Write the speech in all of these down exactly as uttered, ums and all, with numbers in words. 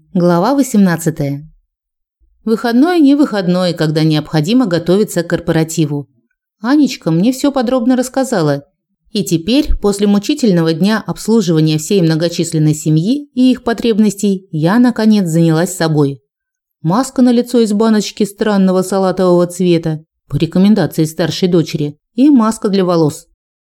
Глава восемнадцатая. Выходной не выходной, когда необходимо готовиться к корпоративу. Анечка мне все подробно рассказала. И теперь, после мучительного дня обслуживания всей многочисленной семьи и их потребностей, я наконец занялась собой. Маска на лицо из баночки странного салатового цвета, по рекомендации старшей дочери, и маска для волос.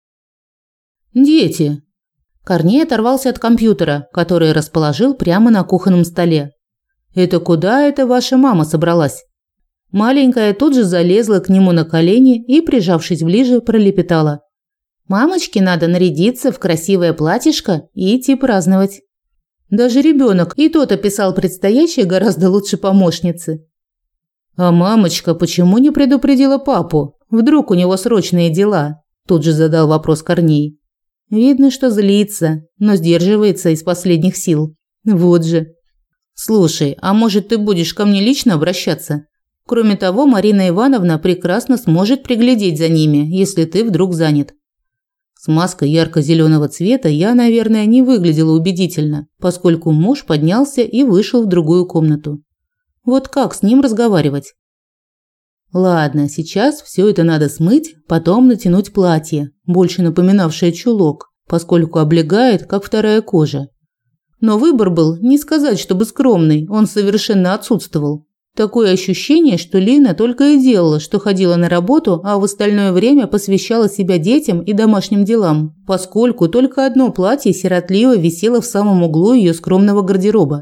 Дети. Корней оторвался от компьютера, который расположил прямо на кухонном столе. «Это куда это ваша мама собралась?» Маленькая тут же залезла к нему на колени и, прижавшись ближе, пролепетала: «Мамочке надо нарядиться в красивое платьишко и идти праздновать». Даже ребенок и тот описал предстоящее гораздо лучше помощницы. «А мамочка почему не предупредила папу? Вдруг у него срочные дела?» Тут же задал вопрос Корней. Видно, что злится, но сдерживается из последних сил. Вот же. Слушай, а может, ты будешь ко мне лично обращаться? Кроме того, Марина Ивановна прекрасно сможет приглядеть за ними, если ты вдруг занят. С маской ярко-зеленого цвета я, наверное, не выглядела убедительно, поскольку муж поднялся и вышел в другую комнату. Вот как с ним разговаривать? Ладно, сейчас все это надо смыть, потом натянуть платье, больше напоминавшее чулок, поскольку облегает, как вторая кожа. Но выбор был, не сказать, чтобы скромный, он совершенно отсутствовал. Такое ощущение, что Лина только и делала, что ходила на работу, а в остальное время посвящала себя детям и домашним делам, поскольку только одно платье сиротливо висело в самом углу ее скромного гардероба.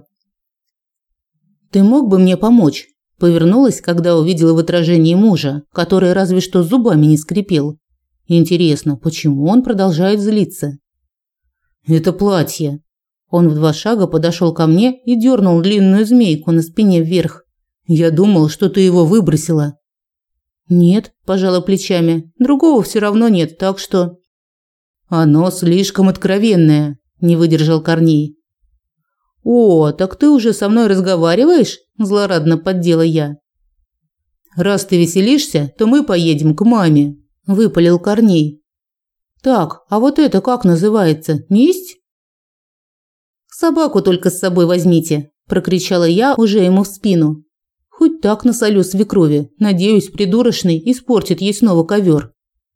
«Ты мог бы мне помочь?» Повернулась, когда увидела в отражении мужа, который разве что зубами не скрипел. Интересно, почему он продолжает злиться? «Это платье». Он в два шага подошел ко мне и дернул длинную змейку на спине вверх. «Я думал, что ты его выбросила». «Нет», – пожала плечами, – «другого все равно нет, так что…» «Оно слишком откровенное», – не выдержал Корней. «О, так ты уже со мной разговариваешь?» – злорадно поддела я. «Раз ты веселишься, то мы поедем к маме», – выпалил Корней. «Так, а вот это как называется? Месть?» «Собаку только с собой возьмите», – прокричала я уже ему в спину. «Хоть так насолю свекрови. Надеюсь, придурочный испортит ей снова ковер».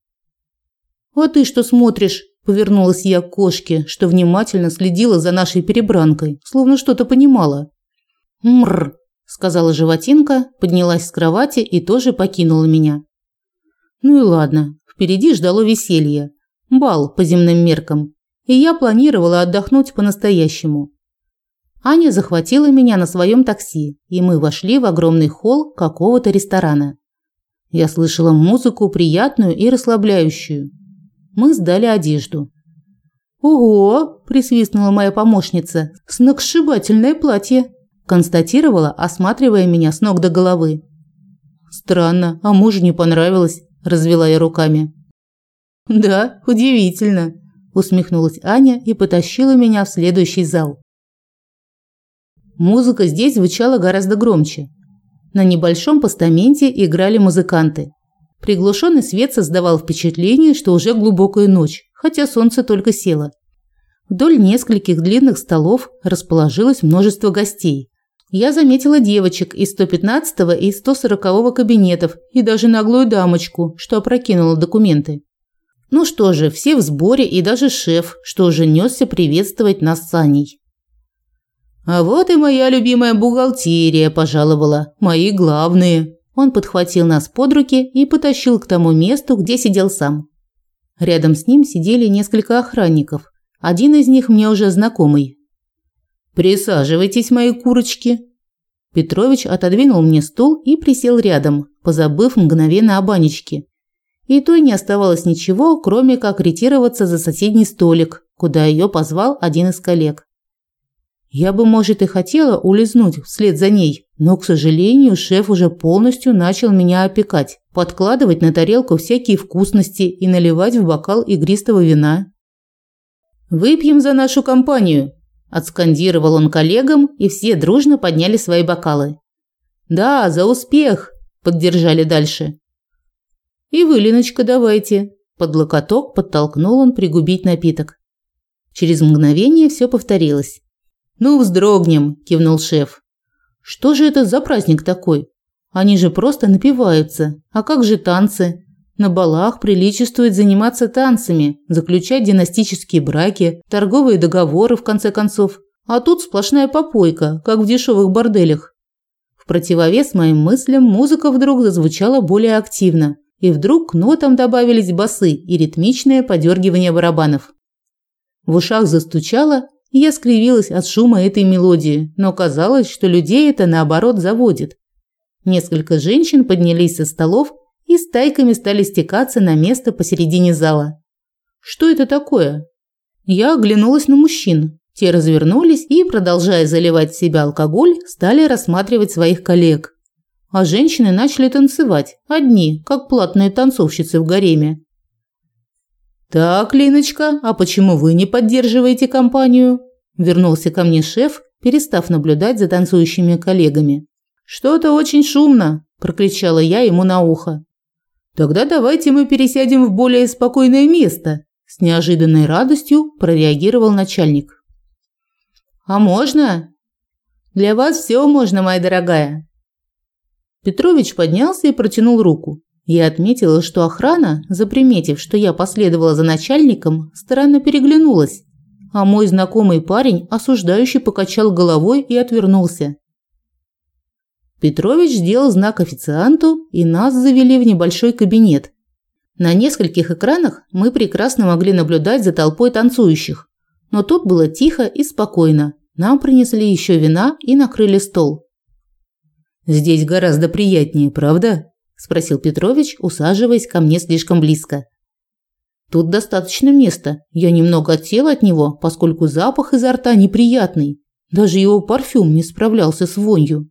«А ты что смотришь?» – повернулась я к кошке, что внимательно следила за нашей перебранкой, словно что-то понимала. «Мррр», – сказала животинка, поднялась с кровати и тоже покинула меня. Ну и ладно, впереди ждало веселье. Бал по земным меркам. И я планировала отдохнуть по-настоящему. Аня захватила меня на своем такси, и мы вошли в огромный холл какого-то ресторана. Я слышала музыку приятную и расслабляющую. Мы сдали одежду. «Ого!» – присвистнула моя помощница. «Сногсшибательное платье!» – констатировала, осматривая меня с ног до головы. «Странно, а мужу не понравилось», – развела я руками. «Да, удивительно», – усмехнулась Аня и потащила меня в следующий зал. Музыка здесь звучала гораздо громче. На небольшом постаменте играли музыканты. Приглушенный свет создавал впечатление, что уже глубокая ночь, хотя солнце только село. Вдоль нескольких длинных столов расположилось множество гостей. Я заметила девочек из сто пятнадцатого и сто сорокового кабинетов и даже наглую дамочку, что опрокинула документы. Ну что же, все в сборе и даже шеф, что уже несся приветствовать нас с Аней. «А вот и моя любимая бухгалтерия пожаловала, мои главные». Он подхватил нас под руки и потащил к тому месту, где сидел сам. Рядом с ним сидели несколько охранников. Один из них мне уже знакомый. «Присаживайтесь, мои курочки». Петрович отодвинул мне стул и присел рядом, позабыв мгновенно об Анечке. И той не оставалось ничего, кроме как ретироваться за соседний столик, куда ее позвал один из коллег. Я бы, может, и хотела улизнуть вслед за ней, но, к сожалению, шеф уже полностью начал меня опекать, подкладывать на тарелку всякие вкусности и наливать в бокал игристого вина. «Выпьем за нашу компанию», – отскандировал он коллегам, и все дружно подняли свои бокалы. «Да, за успех», – поддержали дальше. «И вы, Леночка, давайте», – под локоток подтолкнул он пригубить напиток. Через мгновение все повторилось. «Ну, вздрогнем», – кивнул шеф. «Что же это за праздник такой? Они же просто напиваются. А как же танцы? На балах приличествует заниматься танцами, заключать династические браки, торговые договоры, в конце концов. А тут сплошная попойка, как в дешевых борделях». В противовес моим мыслям музыка вдруг зазвучала более активно, и вдруг к нотам добавились басы и ритмичное подергивание барабанов. В ушах застучало, и я скривилась от шума этой мелодии, но казалось, что людей это наоборот заводит. Несколько женщин поднялись со столов и стайками стали стекаться на место посередине зала. Что это такое? Я оглянулась на мужчин. Те развернулись и, продолжая заливать в себя алкоголь, стали рассматривать своих коллег. А женщины начали танцевать, одни, как платные танцовщицы в гареме. «Так, Линочка, а почему вы не поддерживаете компанию?» Вернулся ко мне шеф, перестав наблюдать за танцующими коллегами. «Что-то очень шумно», – прокричала я ему на ухо. «Тогда давайте мы пересядем в более спокойное место», – с неожиданной радостью прореагировал начальник. «А можно?» «Для вас все можно, моя дорогая». Петрович поднялся и протянул руку. Я отметила, что охрана, заприметив, что я последовала за начальником, странно переглянулась, а мой знакомый парень осуждающе покачал головой и отвернулся. Петрович сделал знак официанту, и нас завели в небольшой кабинет. На нескольких экранах мы прекрасно могли наблюдать за толпой танцующих, но тут было тихо и спокойно. Нам принесли еще вина и накрыли стол. «Здесь гораздо приятнее, правда?» – спросил Петрович, усаживаясь ко мне слишком близко. «Тут достаточно места. Я немного отсела от него, поскольку запах изо рта неприятный. Даже его парфюм не справлялся с вонью».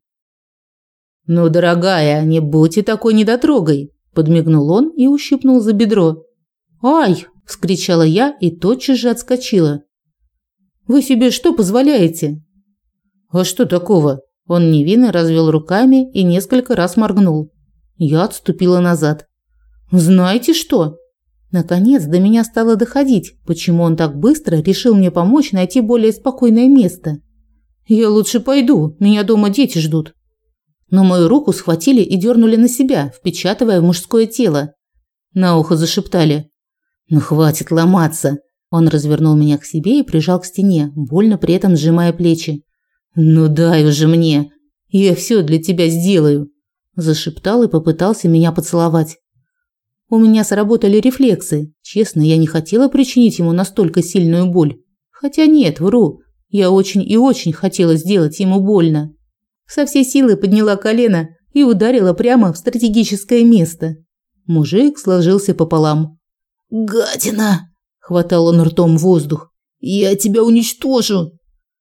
«Ну, дорогая, не будьте такой недотрогой», – подмигнул он и ущипнул за бедро. «Ай!» – вскричала я и тотчас же отскочила. «Вы себе что позволяете?» «А что такого?» Он невинно развел руками и несколько раз моргнул. Я отступила назад. «Знаете что?» Наконец до меня стало доходить, почему он так быстро решил мне помочь найти более спокойное место. «Я лучше пойду, меня дома дети ждут». Но мою руку схватили и дернули на себя, впечатывая в мужское тело. На ухо зашептали: «Ну хватит ломаться». Он развернул меня к себе и прижал к стене, больно при этом сжимая плечи. «Ну дай уже мне, я все для тебя сделаю», – зашептал и попытался меня поцеловать. У меня сработали рефлексы. Честно, я не хотела причинить ему настолько сильную боль. Хотя нет, вру, я очень и очень хотела сделать ему больно. Со всей силы подняла колено и ударила прямо в стратегическое место. Мужик сложился пополам. «Гадина!» – хватал он ртом воздух. «Я тебя уничтожу!»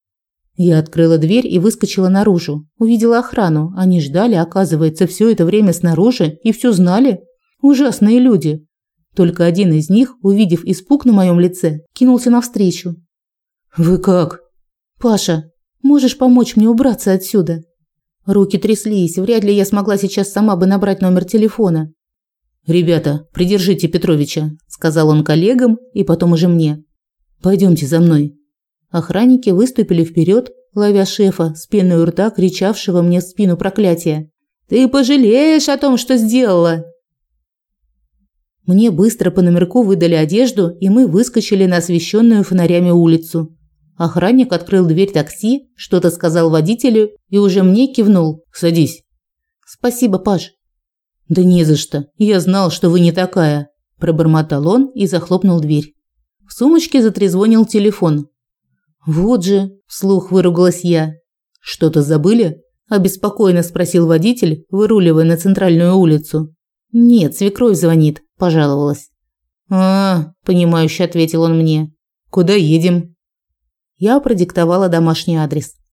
Я открыла дверь и выскочила наружу. Увидела охрану. Они ждали, оказывается, все это время снаружи и все знали. Ужасные люди. Только один из них, увидев испуг на моем лице, кинулся навстречу. «Вы как?» «Паша, можешь помочь мне убраться отсюда?» Руки тряслись, вряд ли я смогла сейчас сама бы набрать номер телефона. «Ребята, придержите Петровича», – сказал он коллегам и потом уже мне. «Пойдемте за мной». Охранники выступили вперед, ловя шефа, с пеной у рта кричавшего мне в спину проклятия. «Ты пожалеешь о том, что сделала!» Мне быстро по номерку выдали одежду, и мы выскочили на освещенную фонарями улицу. Охранник открыл дверь такси, что-то сказал водителю и уже мне кивнул: «Садись». «Спасибо, Паш». «Да не за что, я знал, что вы не такая», – пробормотал он и захлопнул дверь. В сумочке затрезвонил телефон. «Вот же», – вслух выругалась я. «Что-то забыли?» – обеспокоенно спросил водитель, выруливая на центральную улицу. «Нет, свекровь звонит», – пожаловалась. «А, – понимающе ответил он мне. Куда едем?» Я продиктовала домашний адрес.